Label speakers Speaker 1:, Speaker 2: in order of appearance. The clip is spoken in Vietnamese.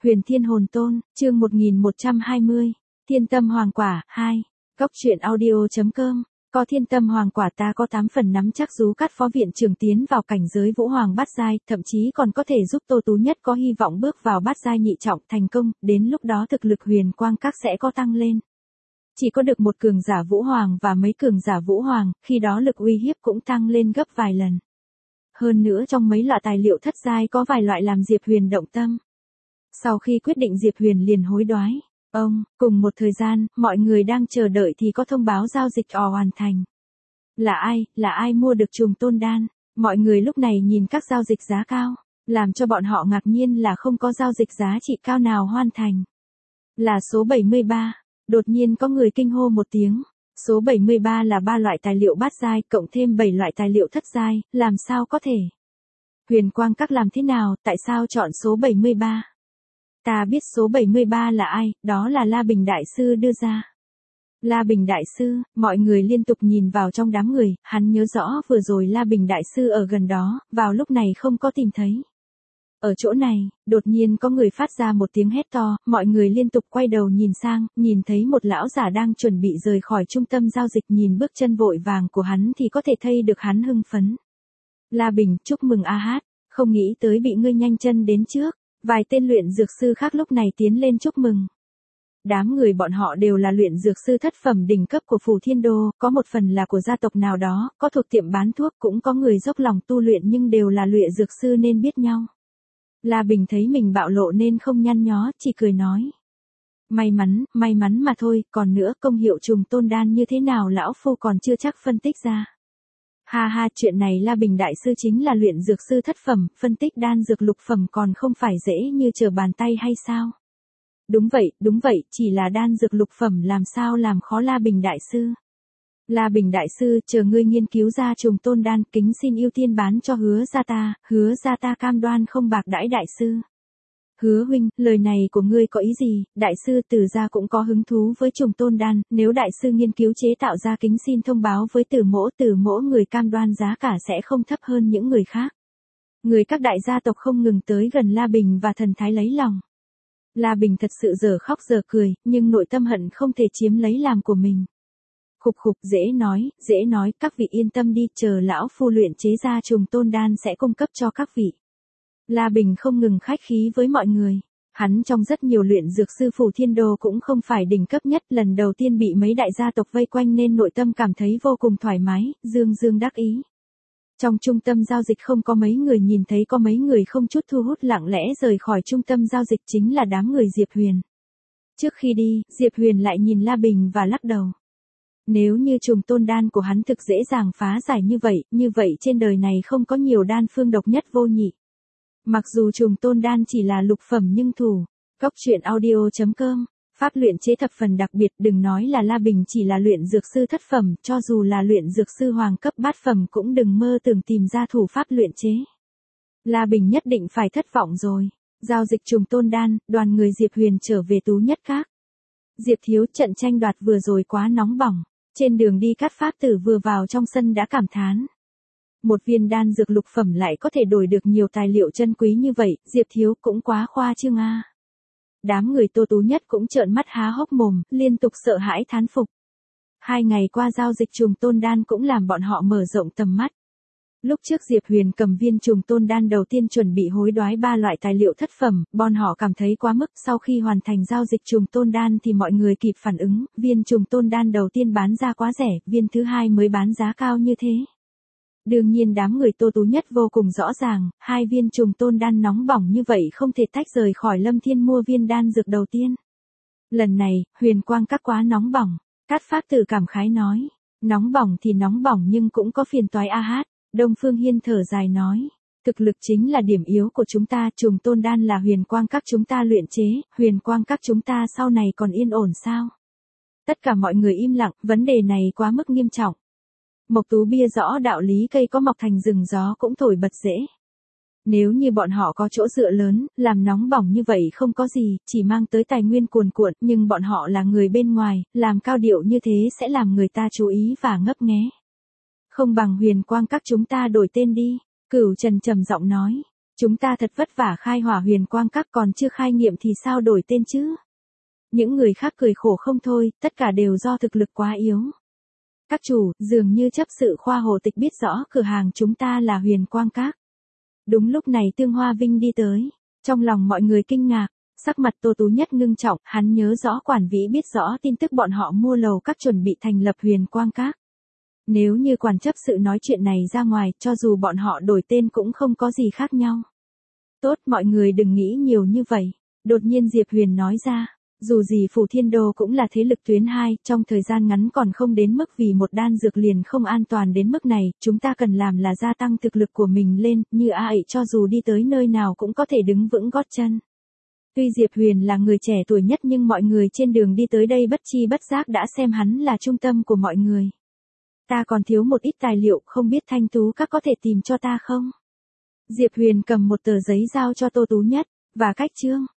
Speaker 1: Huyền Thiên Hồn Tôn, chương 1120, Thiên Tâm Hoàng Quả, 2, Cốc truyện audio.com, có Thiên Tâm Hoàng Quả ta có 8 phần nắm chắc rú cắt phó viện trưởng tiến vào cảnh giới vũ hoàng bát giai, thậm chí còn có thể giúp Tô Tú Nhất có hy vọng bước vào bát giai nhị trọng thành công, đến lúc đó thực lực huyền quang các sẽ có tăng lên. Chỉ có được một cường giả vũ hoàng và mấy cường giả vũ hoàng, khi đó lực uy hiếp cũng tăng lên gấp vài lần. Hơn nữa trong mấy loại tài liệu thất giai có vài loại làm Diệp Huyền động tâm. Sau khi quyết định Diệp Huyền liền hối đoái. Cùng một thời gian, mọi người đang chờ đợi thì có thông báo giao dịch hoàn thành. Là ai mua được trùng tôn đan? Mọi người lúc này nhìn các giao dịch giá cao, làm cho bọn họ ngạc nhiên là không có giao dịch giá trị cao nào hoàn thành. Là số 73, đột nhiên có người kinh hô một tiếng. Số 73 là 3 loại tài liệu bát giai cộng thêm 7 loại tài liệu thất giai, làm sao có thể? Huyền Quang Các làm thế nào, tại sao chọn số 73? Ta biết số 73 là ai, đó là La Bình Đại Sư đưa ra. La Bình Đại Sư, mọi người liên tục nhìn vào trong đám người, hắn nhớ rõ vừa rồi La Bình Đại Sư ở gần đó, vào lúc này không có tìm thấy. Ở chỗ này, đột nhiên có người phát ra một tiếng hét to, mọi người liên tục quay đầu nhìn sang, nhìn thấy một lão giả đang chuẩn bị rời khỏi trung tâm giao dịch, nhìn bước chân vội vàng của hắn thì có thể thấy được hắn hưng phấn. La Bình, chúc mừng a hát, không nghĩ tới bị ngươi nhanh chân đến trước. Vài tên luyện dược sư khác lúc này tiến lên chúc mừng. Đám người bọn họ đều là luyện dược sư thất phẩm đỉnh cấp của Phù Thiên Đô, có một phần là của gia tộc nào đó, có thuộc tiệm bán thuốc, cũng có người dốc lòng tu luyện nhưng đều là luyện dược sư nên biết nhau. La Bình thấy mình bạo lộ nên không nhăn nhó, chỉ cười nói. May mắn mà thôi, còn nữa công hiệu trùng tôn đan như thế nào lão phu còn chưa chắc phân tích ra. Ha, chuyện này La Bình Đại Sư chính là luyện dược sư thất phẩm, phân tích đan dược lục phẩm còn không phải dễ như trở bàn tay hay sao? Đúng vậy, chỉ là đan dược lục phẩm làm sao làm khó La Bình Đại Sư. La Bình Đại Sư, chờ ngươi nghiên cứu ra trùng tôn đan, kính xin ưu tiên bán cho hứa gia ta cam đoan không bạc đãi Đại Sư. Hứa huynh, lời này của ngươi có ý gì? Đại sư Từ gia cũng có hứng thú với trùng tôn đan, nếu đại sư nghiên cứu chế tạo ra kính xin thông báo với Từ mỗ người cam đoan giá cả sẽ không thấp hơn những người khác. Người các đại gia tộc không ngừng tới gần La Bình và thần thái lấy lòng. La Bình thật sự giờ khóc giờ cười, nhưng nội tâm hận không thể chiếm lấy làm của mình. Khục, dễ nói, các vị yên tâm đi, chờ lão phu luyện chế ra trùng tôn đan sẽ cung cấp cho các vị. La Bình không ngừng khách khí với mọi người. Hắn trong rất nhiều luyện dược sư Phù Thiên Đô cũng không phải đỉnh cấp nhất, lần đầu tiên bị mấy đại gia tộc vây quanh nên nội tâm cảm thấy vô cùng thoải mái, dương đắc ý. Trong trung tâm giao dịch không có mấy người nhìn thấy có mấy người không chút thu hút lặng lẽ rời khỏi trung tâm giao dịch chính là đám người Diệp Huyền. Trước khi đi, Diệp Huyền lại nhìn La Bình và lắc đầu. Nếu như trùng tôn đan của hắn thực dễ dàng phá giải như vậy trên đời này không có nhiều đan phương độc nhất vô nhị. Mặc dù trùng tôn đan chỉ là lục phẩm nhưng Cốc truyện audio.com, pháp luyện chế thập phần đặc biệt, đừng nói là La Bình chỉ là luyện dược sư thất phẩm, cho dù là luyện dược sư hoàng cấp bát phẩm cũng đừng mơ tưởng tìm ra thủ pháp luyện chế. La Bình nhất định phải thất vọng rồi. Giao dịch trùng tôn đan, đoàn người Diệp Huyền trở về Tú Nhất Các. Diệp thiếu, trận tranh đoạt vừa rồi quá nóng bỏng. Trên đường đi Cát Pháp Tử vừa vào trong sân đã cảm thán. Một viên đan dược lục phẩm lại có thể đổi được nhiều tài liệu chân quý như vậy, Diệp thiếu cũng quá khoa trương a. Đám người Tô Tú Nhất cũng trợn mắt há hốc mồm, liên tục sợ hãi thán phục. 2 ngày qua giao dịch trùng tôn đan cũng làm bọn họ mở rộng tầm mắt. Lúc trước Diệp Huyền cầm viên trùng tôn đan đầu tiên chuẩn bị hối đoái 3 loại tài liệu thất phẩm, bọn họ cảm thấy quá mức, sau khi hoàn thành giao dịch trùng tôn đan thì mọi người kịp phản ứng, viên trùng tôn đan đầu tiên bán ra quá rẻ, viên thứ hai mới bán giá cao như thế. Đương nhiên đám người Tô Tú Nhất vô cùng rõ ràng, 2 viên trùng tôn đan nóng bỏng như vậy không thể tách rời khỏi Lâm Thiên mua viên đan dược đầu tiên. Lần này, Huyền Quang Các quá nóng bỏng, Cát Pháp Tử cảm khái nói, nóng bỏng thì nóng bỏng nhưng cũng có phiền toái a hát. Đông Phương Hiên thở dài nói, thực lực chính là điểm yếu của chúng ta, trùng tôn đan là Huyền Quang Các chúng ta luyện chế, Huyền Quang Các chúng ta sau này còn yên ổn sao? Tất cả mọi người im lặng, vấn đề này quá mức nghiêm trọng. Mộc Tú bia rõ đạo lý, cây có mọc thành rừng gió cũng thổi bật dễ. Nếu như bọn họ có chỗ dựa lớn, làm nóng bỏng như vậy không có gì, chỉ mang tới tài nguyên cuồn cuộn, nhưng bọn họ là người bên ngoài, làm cao điệu như thế sẽ làm người ta chú ý và ngấp nghé. Không bằng Huyền Quang Các chúng ta đổi tên đi, Cửu Trần trầm giọng nói. Chúng ta thật vất vả khai hỏa Huyền Quang Các còn chưa khai nghiệm thì sao đổi tên chứ? Những người khác cười khổ không thôi, tất cả đều do thực lực quá yếu. Các chủ, dường như chấp sự Khoa Hồ Tịch biết rõ cửa hàng chúng ta là Huyền Quang Các. Đúng lúc này Tương Hoa Vinh đi tới. Trong lòng mọi người kinh ngạc, sắc mặt Tô Tú Nhất ngưng trọng, hắn nhớ rõ quản vĩ biết rõ tin tức bọn họ mua lầu các chuẩn bị thành lập Huyền Quang Các. Nếu như quản chấp sự nói chuyện này ra ngoài, cho dù bọn họ đổi tên cũng không có gì khác nhau. Tốt, mọi người đừng nghĩ nhiều như vậy. Đột nhiên Diệp Huyền nói ra, dù gì Phủ Thiên Đô cũng là thế lực tuyến 2, trong thời gian ngắn còn không đến mức vì một đan dược liền không an toàn đến mức này, chúng ta cần làm là gia tăng thực lực của mình lên, như ai cho dù đi tới nơi nào cũng có thể đứng vững gót chân. Tuy Diệp Huyền là người trẻ tuổi nhất nhưng mọi người trên đường đi tới đây bất chi bất giác đã xem hắn là trung tâm của mọi người. Ta còn thiếu một ít tài liệu, không biết Thanh Tú Các có thể tìm cho ta không? Diệp Huyền cầm một tờ giấy giao cho Tô Tú Nhất, và cách chương.